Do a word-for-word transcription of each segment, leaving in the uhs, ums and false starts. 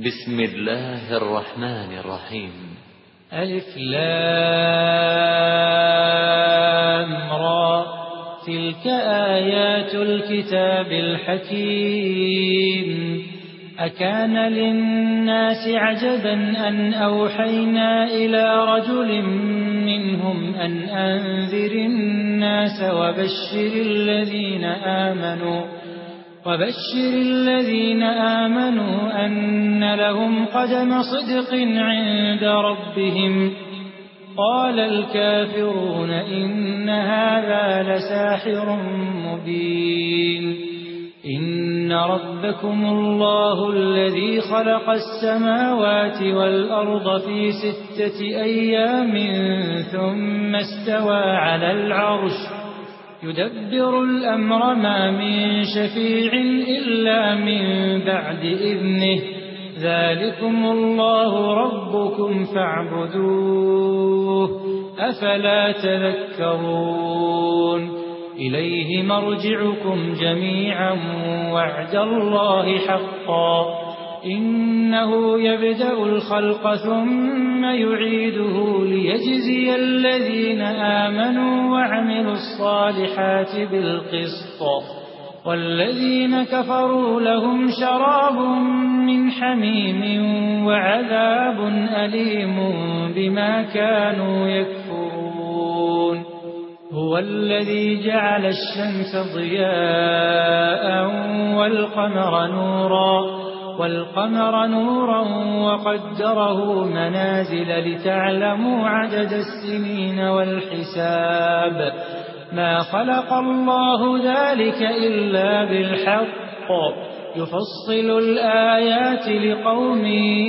بسم الله الرحمن الرحيم. ألف لام را، تلك آيات الكتاب الحكيم. أكان للناس عجبا أن أوحينا إلى رجل منهم أن أنذر الناس وبشر الذين آمنوا وبشر الذين آمنوا أن لهم قدم صدق عند ربهم. قال الكافرون إن هذا لساحر مبين. إن ربكم الله الذي خلق السماوات والأرض في ستة أيام ثم استوى على العرش يدبر الأمر ما من شفيع إلا من بعد إذنه. ذلكم الله ربكم فاعبدوه أفلا تذكرون. إليه مرجعكم جميعا وعد الله حقا. إنه يبدأ الخلق ثم يعيده ليجزي الذين آمنوا وعملوا الصالحات بالقسط. والذين كفروا لهم شراب من حميم وعذاب أليم بما كانوا يكفرون. هو الذي جعل الشمس ضياء والقمر نورا والقمر نورا وقدره منازل لتعلموا عدد السنين والحساب. ما خلق الله ذلك إلا بالحق يفصل الآيات لقوم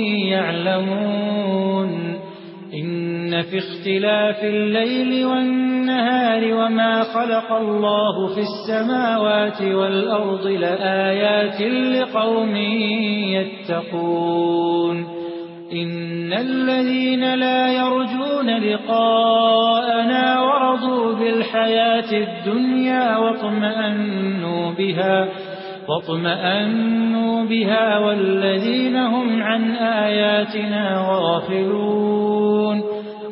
يعلمون. إن في اختلاف الليل والنهار وما خلق الله في السماوات والأرض لآيات لقوم يتقون. إن الذين لا يرجون لقاءنا ورضوا بالحياة الدنيا واطمأنوا بها واطمأنوا بها والذين هم عن آياتنا غافلون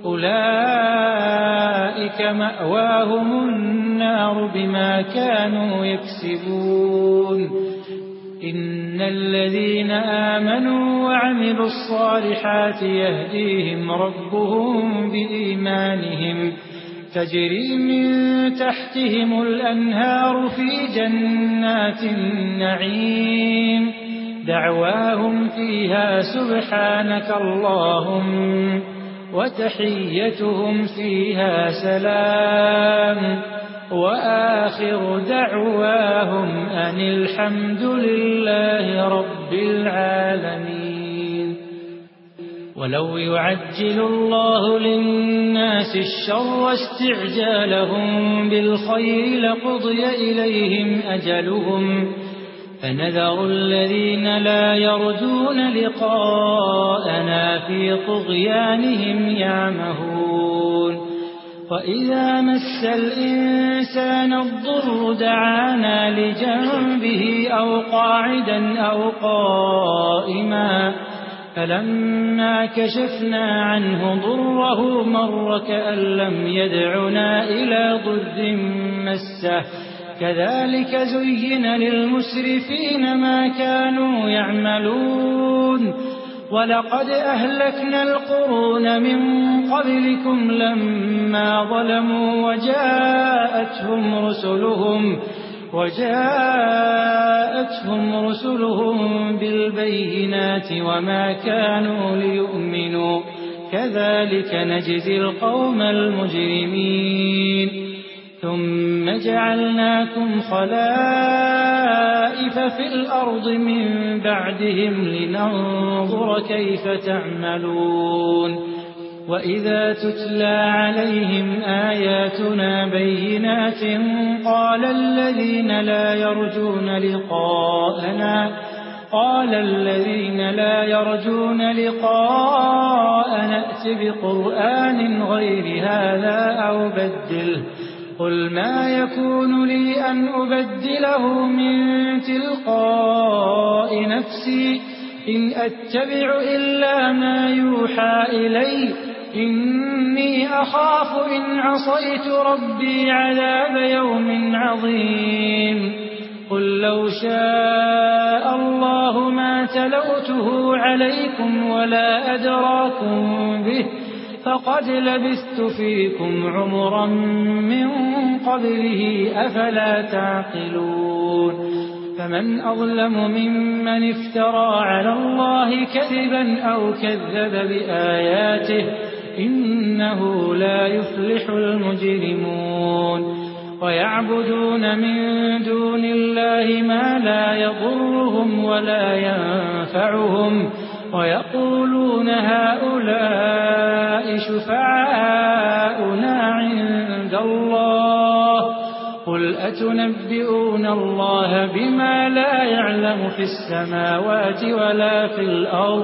أولئك مأواهم النار بما كانوا يكسبون. إن الذين آمنوا وعملوا الصالحات يهديهم ربهم بإيمانهم تجري من تحتهم الأنهار في جنات النعيم. دعواهم فيها سبحانك اللهم وتحيتهم فيها سلام وآخر دعواهم أن الحمد لله رب العالمين. ولو يعجل الله للناس الشر استعجالهم بالخير لقضي إليهم أجلهم فنذر الذين لا يرجون لقاءنا في طغيانهم يعمهون. وإذا مس الإنسان الضر دعانا لجنبه أو قاعدا أو قائما فلما كشفنا عنه ضره مر كأن لم يدعنا إلى ضر مسه. كذلك زين للمسرفين ما كانوا يعملون. ولقد أهلكنا القرون من قبلكم لما ظلموا وجاءتهم رسلهم وجاءتهم رسلهم بالبينات وما كانوا ليؤمنوا. كذلك نجزي القوم المجرمين. ثم جعلناكم خلائف في الأرض من بعدهم لننظر كيف تعملون. وإذا تتلى عليهم آياتنا بينات قال الذين لا يرجون لقاءنا قال الذين لا يرجون لقاءنا ائت بقرآن غير هذا أو بدله قل ما يكون لي أن أبدله من تلقاء نفسي إن أتبع إلا ما يوحى إلي إني أخاف إن عصيت ربي عذاب يوم عظيم قل لو شاء الله ما تلوته عليكم ولا أدراكم به فقد لبثت فيكم عمرا من قبله أفلا تعقلون فمن أظلم ممن افترى على الله كذبا أو كذب بآياته إنه لا يفلح المجرمون ويعبدون من دون الله ما لا يضرهم ولا ينفعهم ويقولون هؤلاء شفعاؤنا عند الله قل أتنبئون الله بما لا يعلم في السماوات ولا في الأرض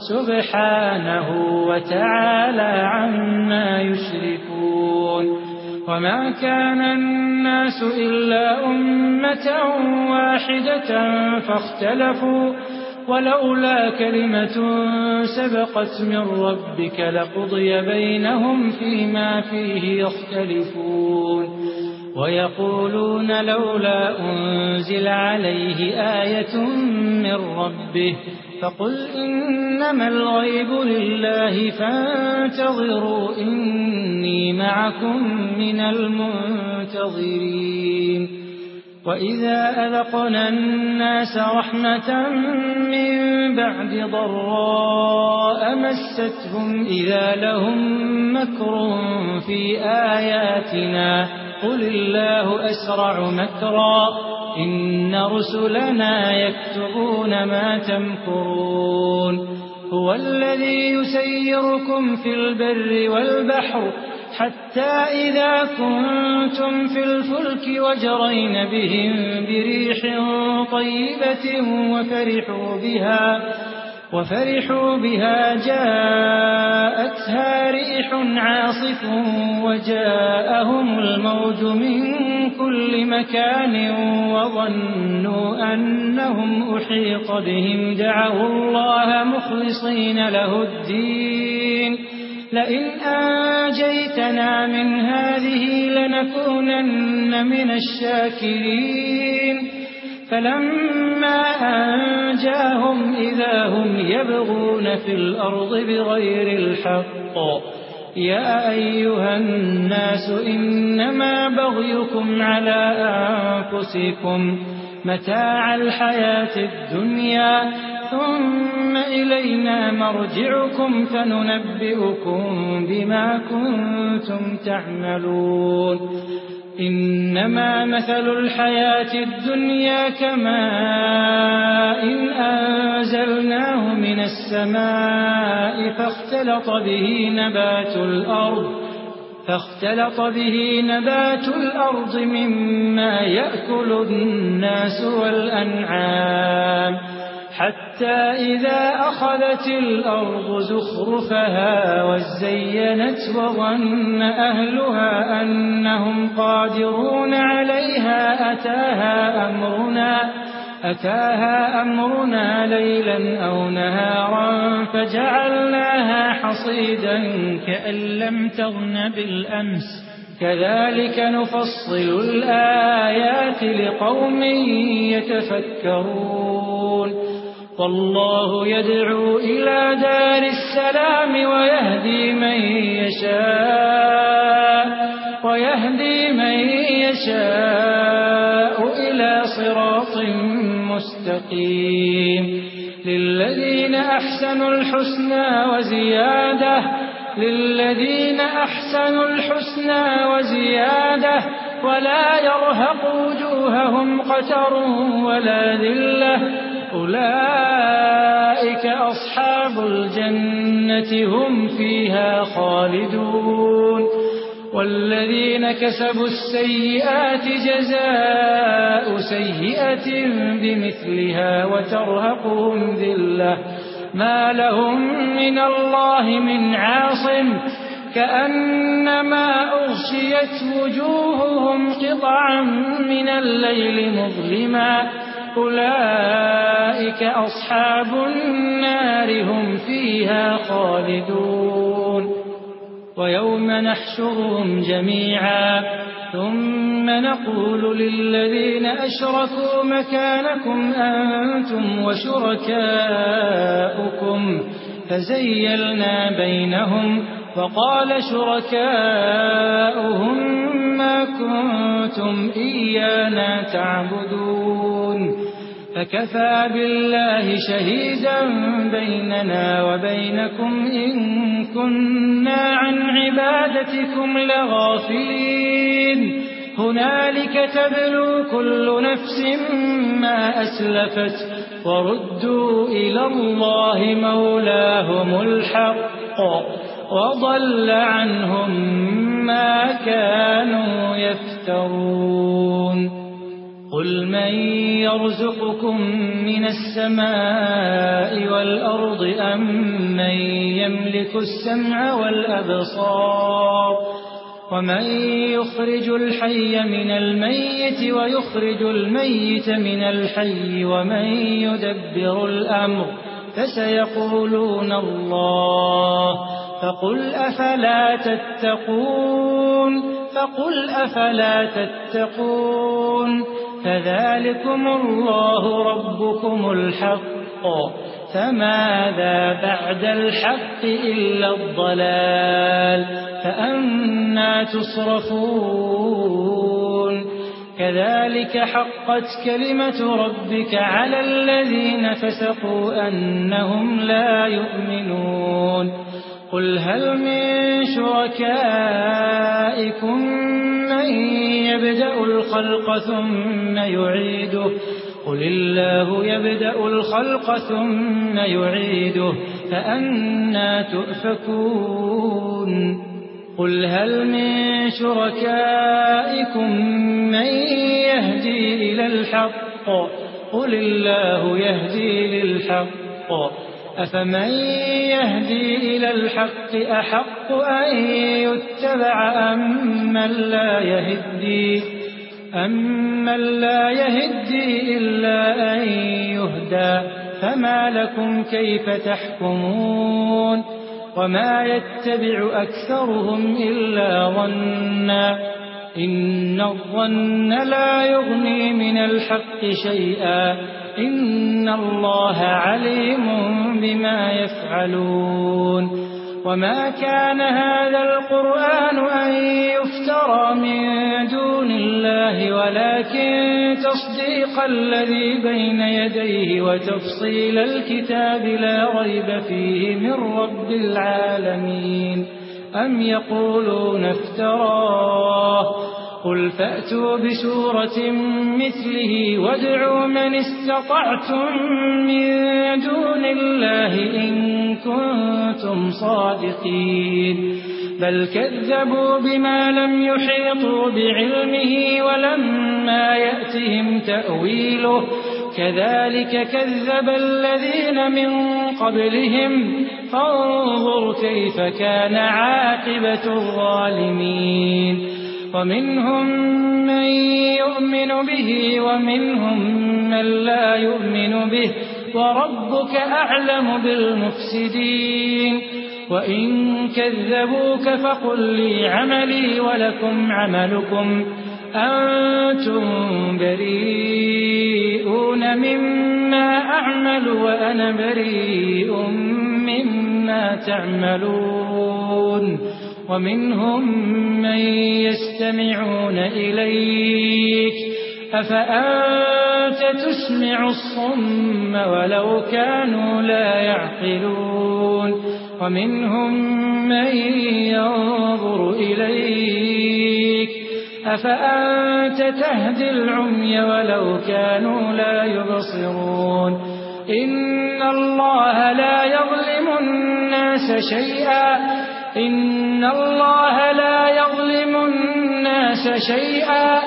سبحانه وتعالى عما يشركون وما كان الناس إلا أمة واحدة فاختلفوا ولولا كلمة سبقت من ربك لقضي بينهم فيما فيه يختلفون ويقولون لولا أنزل عليه آية من ربه فقل إنما الغيب لله فانتظروا إني معكم من المنتظرين وإذا أذقنا الناس رحمة من بعد ضراء مستهم إذا لهم مكر في آياتنا قل الله أسرع مكرا إن رسلنا يكتبون ما تمكرون هو الذي يسيركم في البر والبحر حتى إذا كنتم في الفلك وجرين بهم بريح طيبة وفرحوا بها وفرحوا بها جاءتها ريح عاصف وجاءهم الموج من كل مكان وظنوا أنهم أحيط بهم دعوا الله مخلصين له الدين لئن أنجيتنا من هذه لنكونن من الشاكرين فلما أنجاهم إذا هم يبغون في الأرض بغير الحق يا أيها الناس إنما بغيكم على أنفسكم متاع الحياة الدنيا ثم إلينا مرجعكم فننبئكم بما كنتم تعملون إنما مثل الحياة الدنيا كماء إن أنزلناه من السماء فاختلط به نبات الأرض فاختلط به نبات الأرض مما يأكل الناس والأنعام حتى إذا أخذت الأرض زخرفها وزينت وظن أهلها أنهم قادرون عليها أتاها أمرنا أتاها أمرنا ليلا أو نهارا فجعلناها حصيدا كأن لم تغن بالأمس كذلك نفصل الآيات لقوم يتفكرون والله يدعو إلى دار السلام ويهدي من يشاء ويهدي من يشاء إلى صراط مستقيم للذين أحسنوا الحسنى وزيادة للذين أحسنوا الحسنى وزيادة ولا يرهق وجوههم قتر ولا ذلة أولئك أصحاب الجنة هم فيها خالدون والذين كسبوا السيئات جزاء سيئة بمثلها وترهقهم ذلة ما لهم من الله من عاصم كأنما أغشيت وجوههم قطعا من الليل مظلما أولئك أصحاب النار هم فيها خالدون ويوم نحشرهم جميعا ثم نقول للذين أشركوا مكانكم أنتم وشركاؤكم فزيلنا بينهم وقال شركاؤهم ما كنتم إيانا تعبدون فكفى بالله شهيدا بيننا وبينكم إن كنا عن عبادتكم لغافلين هنالك تبلو كل نفس ما أسلفت وردوا إلى الله مولاهم الحق وضل عنهم ما كانوا يفترون قل من يرزقكم من السماء والأرض أم من يملك السمع والأبصار ومن يخرج الحي من الميت ويخرج الميت من الحي ومن يدبر الأمر فسيقولون الله فقل أفلا تتقون فقل أفلا تتقون فذلكم الله ربكم الحق فماذا بعد الحق إلا الضلال فأنى تصرفون كذلك حقت كلمة ربك على الذين فسقوا أنهم لا يؤمنون قل هل من شركائكم من يبدأ الخلق ثم يعيده قل الله يبدأ الخلق ثم يعيده فأنى تؤفكون قل هل من شركائكم من يهدي إلى الحق قل الله يهدي للحق أفمن يهدي إلى الحق أحق أن يتبع أمن لا يهدي أمن لا يهدي إلا أن يهدى فما لكم كيف تحكمون وما يتبع أكثرهم إلا ظنا إن الظن لا يغني من الحق شيئا إن الله عليم بما يفعلون وما كان هذا القرآن أن يفترى من دون الله ولكن تصديق الذي بين يديه وتفصيل الكتاب لا ريب فيه من رب العالمين أم يقولون افتراه قل فأتوا بسورة مثله وادعوا من استطعتم من دون الله إن كنتم صادقين بل كذبوا بما لم يحيطوا بعلمه ولما يأتهم تأويله كذلك كذب الذين من قبلهم فانظر كيف كان عاقبة الظالمين ومنهم من يؤمن به ومنهم من لا يؤمن به وربك أعلم بالمفسدين وإن كذبوك فقل لي عملي ولكم عملكم أنتم بريئون مما أعمل وأنا بريء مما تعملون ومنهم من يستمعون إليك أفأنت تسمع الصم ولو كانوا لا يعقلون ومنهم من ينظر إليك أفأنت تهدي العمي ولو كانوا لا يبصرون إن الله لا يظلم الناس شيئا إن الله لا يظلم الناس شيئا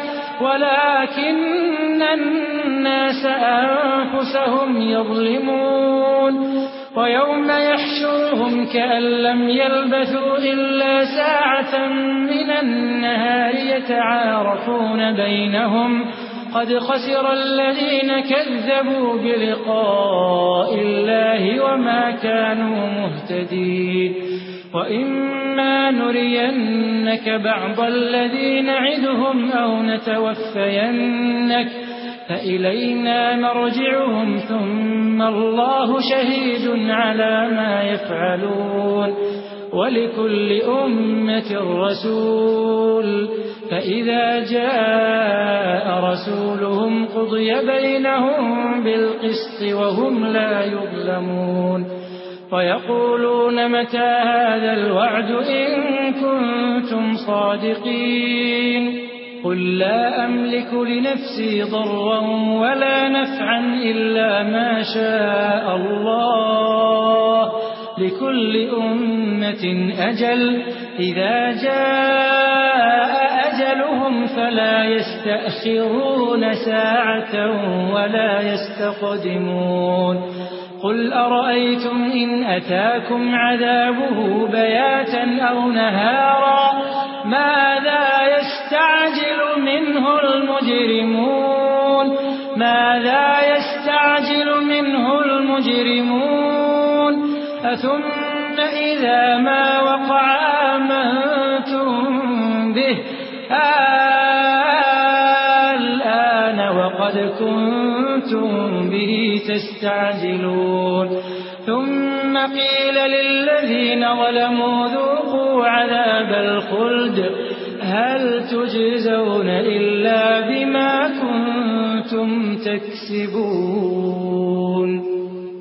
ولكن الناس أنفسهم يظلمون ويوم يحشرهم كأن لم يلبثوا إلا ساعة من النهار يتعارفون بينهم قد خسر الذين كذبوا بلقاء الله وما كانوا مهتدين وإما نرينك بعض الذي نعدهم أو نتوفينك فإلينا مرجعهم ثم الله شهيد على ما يفعلون ولكل أمة رسول فإذا جاء رسولهم قضي بينهم بالقسط وهم لا يظلمون ويقولون متى هذا الوعد إن كنتم صادقين قل لا أملك لنفسي ضرا ولا نفعا إلا ما شاء الله لكل أمة أجل إذا جاء أجلهم فلا يستأخرون ساعة ولا يستقدمون قل أرأيتم إن أتاكم عذابه بياتا أو نهارا ماذا يستعجل منه المجرمون ماذا يستعجل منه المجرمون أثم إذا ما وقع آمنتم به الآن وقد كنتم به تستعجلون ثم قيل للذين ظلموا ذوقوا عذاب الخلد هل تجزون إلا بما كنتم تكسبون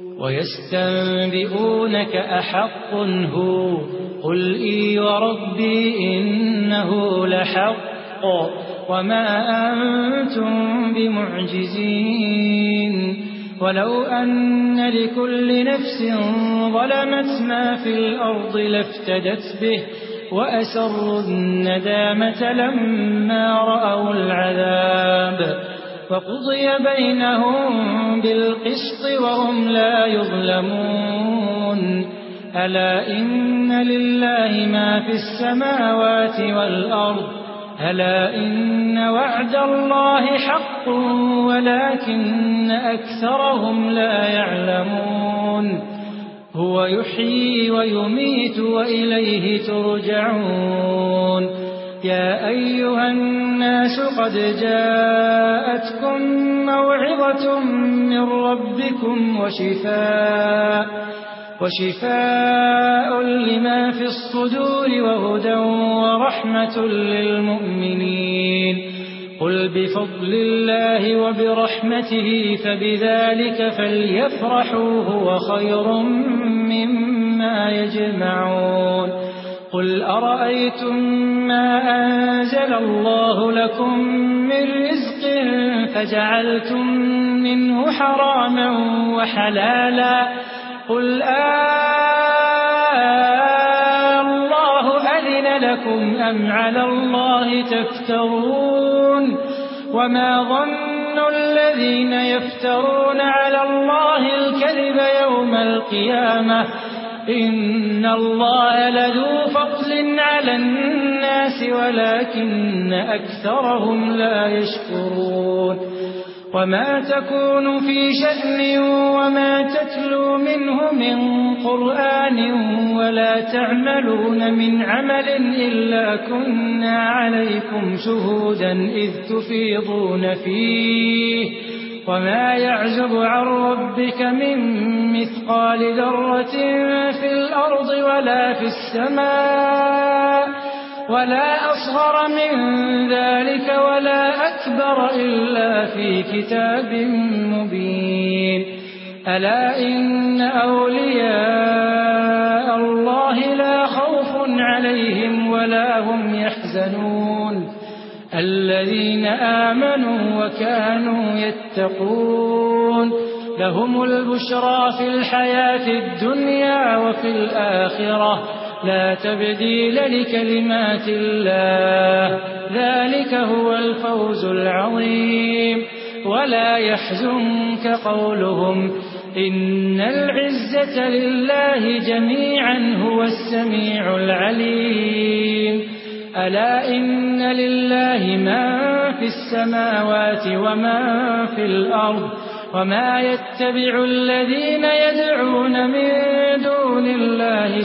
ويستنبئونك أحق هو قل إي وربي إنه لحق وما أنتم بمعجزين ولو أن لكل نفس ظلمت ما في الأرض لافتدت به وأسروا الندامة لما رأوا العذاب وقضي بينهم بالقسط وهم لا يظلمون ألا إن لله ما في السماوات والأرض ألا إن وعد الله حق ولكن أكثرهم لا يعلمون هو يحيي ويميت وإليه ترجعون يا أيها الناس قد جاءتكم موعظة من ربكم وشفاء وشفاء لما في الصدور وهدى ورحمة للمؤمنين قل بفضل الله وبرحمته فبذلك فليفرحوا هو خير مما يجمعون قل أرأيتم ما أنزل الله لكم من رزق فجعلتم منه حراما وحلالا قل آه الله أذن لكم أم على الله تفترون وما ظن الذين يفترون على الله الكذب يوم القيامة إن الله لذو فضل على الناس ولكن أكثرهم لا يشكرون وما تكون في شأن وما تتلو منه من قرآن ولا تعملون من عمل إلا كنا عليكم شهودا إذ تفيضون فيه وما يعزب عن ربك من مثقال ذرة في الأرض ولا في السماء ولا أصغر من ذلك ولا أكبر إلا في كتاب مبين ألا إن أولياء الله لا خوف عليهم ولا هم يحزنون الذين آمنوا وكانوا يتقون لهم البشرى في الحياة الدنيا وفي الآخرة لا تبديل لكلمات الله ذلك هو الفوز العظيم ولا يحزنك قولهم إن العزة لله جميعا هو السميع العليم ألا إن لله من في السماوات ومن في الأرض وما يتبع الذين يدعون من دون الله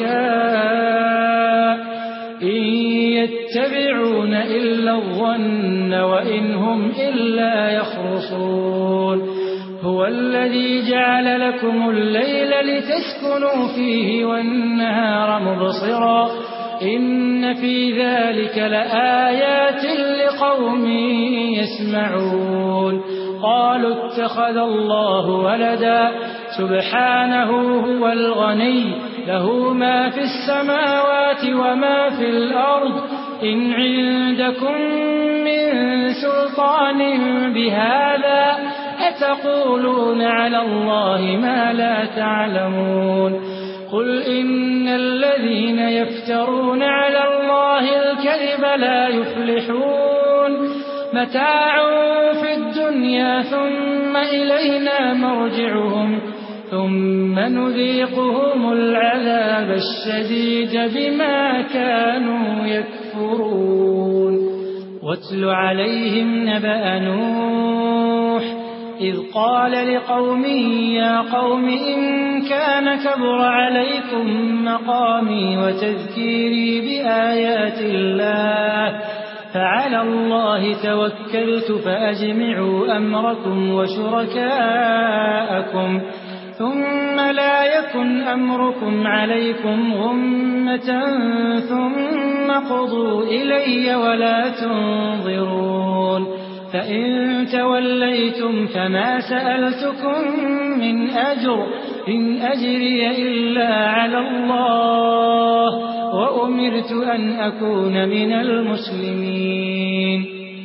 شركاء إن يتبعون إلا الظن وإن هم إلا يخرصون هو الذي جعل لكم الليل لتسكنوا فيه والنهار مبصرا إن في ذلك لآيات لقوم يسمعون قالوا اتخذ الله ولدا سبحانه هو الغني له ما في السماوات وما في الأرض إن عندكم من سلطان بهذا أتقولون على الله ما لا تعلمون قل إن الذين يفترون على الله الكذب لا يفلحون متاع في الدنيا ثم إلينا مرجعهم ثم نذيقهم العذاب الشديد بما كانوا يكفرون واتل عليهم نبأ نوح إذ قال لقومه يا قوم إن كان كبر عليكم مقامي وتذكيري بآيات الله فعلى الله توكلت فأجمعوا أمركم وشركاءكم ثم لا يكن أمركم عليكم غمة ثم قضوا إلي ولا تنظرون فإن توليتم فما سألتكم من أجر إن أجري إلا على الله وأمرت أن أكون من المسلمين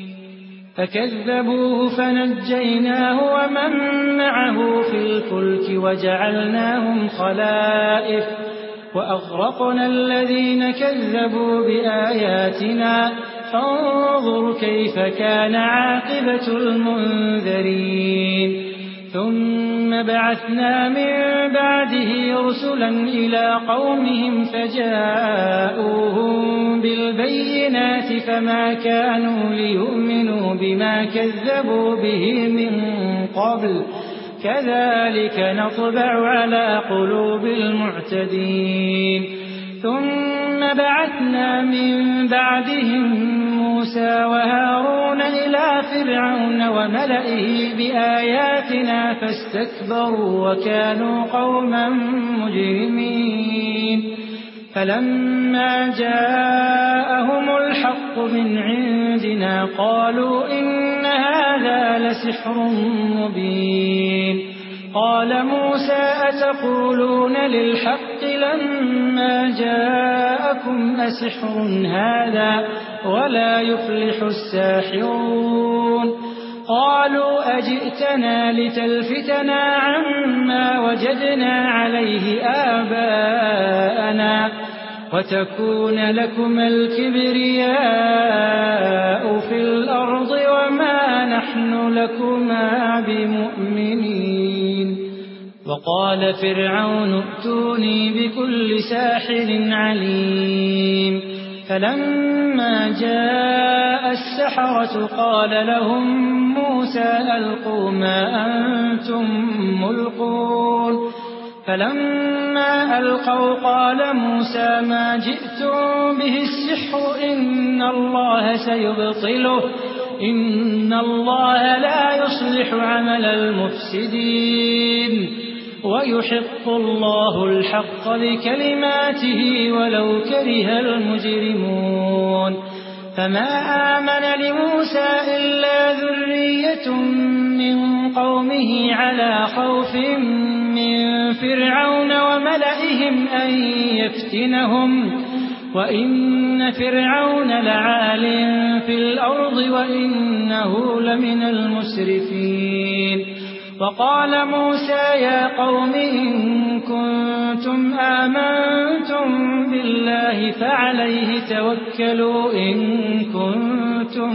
فكذبوه فنجيناه ومن معه في الفلك وجعلناهم خلائف وأغرقنا الذين كذبوا بآياتنا فانظر كيف كان عاقبة المنذرين ثم بعثنا من بعده رسلا إلى قومهم فجاءوهم بالبينات فما كانوا ليؤمنوا بما كذبوا به من قبل كذلك نطبع على قلوب المعتدين ثم بعثنا من بعدهم موسى وهارون إلى فرعون وملئه بآياتنا فاستكبروا وكانوا قوما مجرمين فلما جاءهم الحق من عندنا قالوا إن هذا لسحر مبين قال موسى أتقولون للحق لما جاءكم أسحر هذا ولا يفلح الساحرون قالوا أجئتنا لتلفتنا عما وجدنا عليه آباءنا وتكون لكما الكبرياء في الأرض وما نحن لكما بمؤمنين وقال فرعون ائتوني بكل ساحر عليم فلما جاء السحرة قال لهم موسى ألقوا ما أنتم ملقون فلما ألقوا قال موسى ما جئتم به السحر إن الله سيبطله إن الله لا يصلح عمل المفسدين ويحق الله الحق بكلماته ولو كره المجرمون فما آمن لموسى إلا ذرية من قومه على خوف من فرعون وملئهم أن يفتنهم وإن فرعون لعال في الأرض وإنه لمن المسرفين وقال موسى يا قوم إن كنتم آمنتم بالله فعليه توكلوا إن كنتم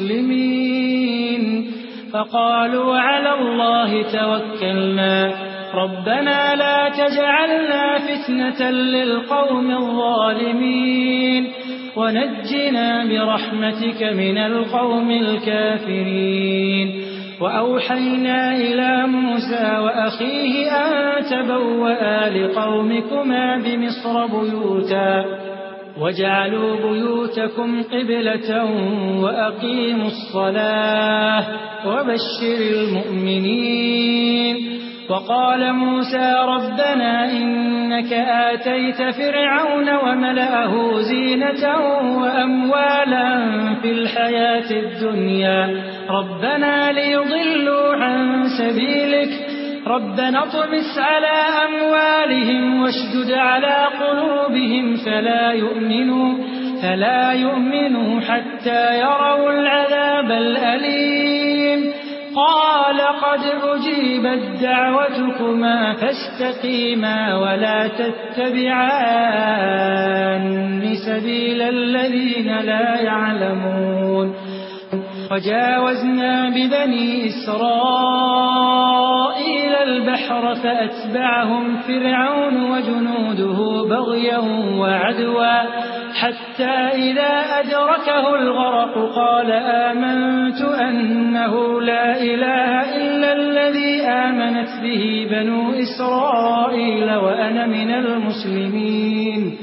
مسلمين فقالوا على الله توكلنا ربنا لا تجعلنا فتنة للقوم الظالمين ونجنا برحمتك من القوم الكافرين وأوحينا إلى موسى وأخيه أن تبوأ لقومكما بمصر بيوتا واجعلوا بيوتكم قبلة وأقيموا الصلاة وبشر المؤمنين وقال موسى ربنا إنك آتيت فرعون وملأه زينة وأموالا في الحياة الدنيا ربنا ليضلوا عن سبيلك ربنا اطمس على أموالهم واشدد على قلوبهم فلا يؤمنوا, فلا يؤمنوا حتى يروا العذاب الأليم قال قد أجيبت دعوتكما فاستقيما ولا تتبعان سبيل الذين لا يعلمون وجاوزنا ببني إسرائيل البحر فأتبعهم فرعون وجنوده بغيا وعدوا حتى إذا أدركه الغرق قال آمنت أنه لا إله إلا الذي آمنت به بنو إسرائيل وأنا من المسلمين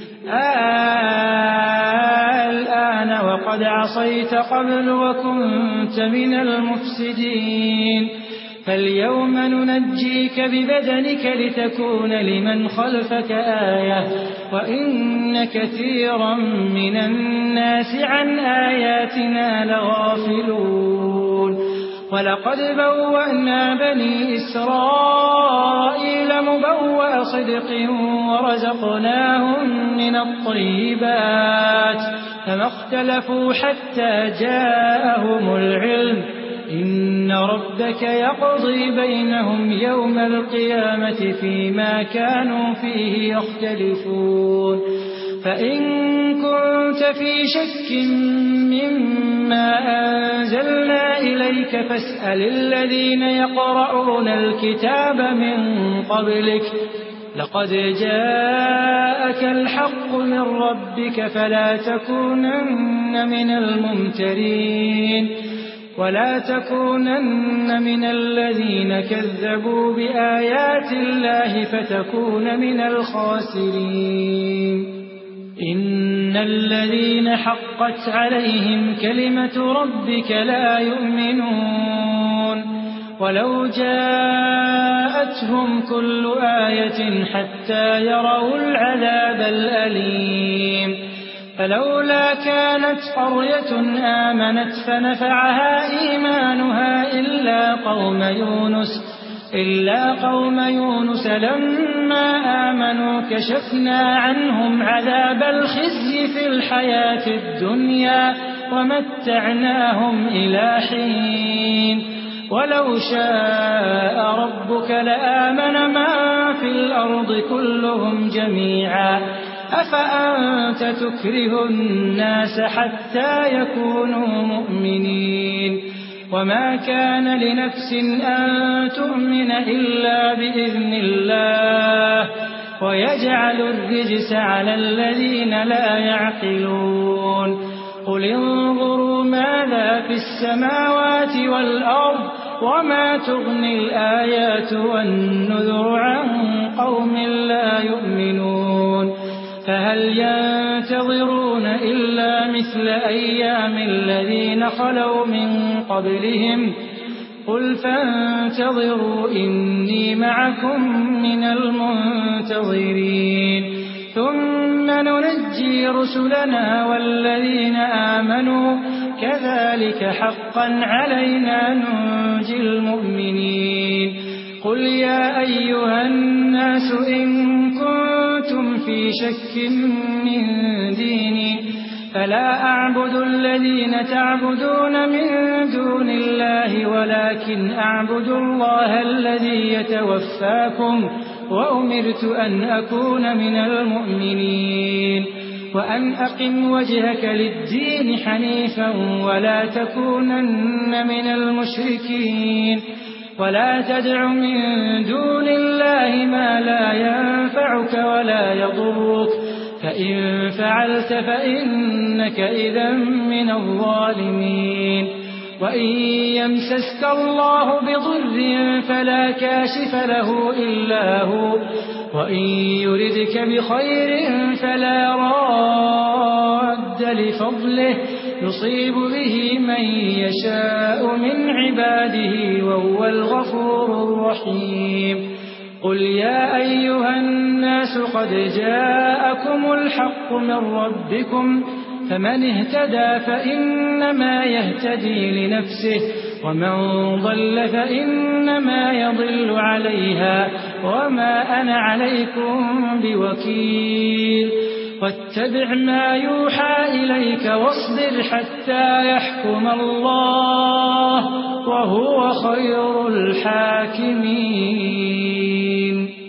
الآن وقد عصيت قبل وكنت من المفسدين فاليوم ننجيك ببدنك لتكون لمن خلفك آية وإن كثيرا من الناس عن آياتنا لغافلون ولقد بوأنا بني إسرائيل مبوأ صدق ورزقناهم من الطيبات فما اختلفوا حتى جاءهم العلم إن ربك يقضي بينهم يوم القيامة فيما كانوا فيه يختلفون فإن كنت في شك مما أنزلنا إليك فاسأل الذين يقرؤون الكتاب من قبلك لقد جاءك الحق من ربك فلا تكونن من الممترين ولا تكونن من الذين كذبوا بآيات الله فتكون من الخاسرين إن الذين حقت عليهم كلمة ربك لا يؤمنون ولو جاءتهم كل آية حتى يروا العذاب الأليم فلولا كانت قرية آمنت فنفعها إيمانها إلا قوم يونس إلا قوم يونس لما آمنوا كشفنا عنهم عذاب الخزي في الحياة الدنيا ومتعناهم إلى حين ولو شاء ربك لآمن من في الأرض كلهم جميعا أفأنت تكره الناس حتى يكونوا مؤمنين وما كان لنفس أن تؤمن إلا بإذن الله ويجعل الرجس على الذين لا يعقلون قل انظروا ماذا في السماوات والأرض وما تغني الآيات والنذر عن قوم لا يؤمنون فهل ينتظرون إلا مثل أيام الذين خلوا من قبلهم قل فانتظروا إني معكم من المنتظرين ثم ننجي رسلنا والذين آمنوا كذلك حقا علينا ننجي المؤمنين قل يا أيها الناس إن كنتم في شك من ديني فلا أعبد الذين تعبدون من دون الله ولكن أعبد الله الذي يتوفاكم وأمرت أن أكون من المؤمنين وأن أقم وجهك للدين حنيفا ولا تكونن من المشركين ولا تدع من دون الله ما لا ينفعك ولا يضرك فإن فعلت فإنك إذا من الظالمين وإن يمسسك الله بضر فلا كاشف له إلا هو وإن يردك بخير فلا راد لفضله يصيب به من يشاء من عباده وهو الغفور الرحيم قل يا أيها الناس قد جاءكم الحق من ربكم فمن اهتدى فإنما يهتدي لنفسه ومن ضل فإنما يضل عليها وما أنا عليكم بوكيل واتبع ما يوحى إليك واصبر حتى يحكم الله وهو خير الحاكمين.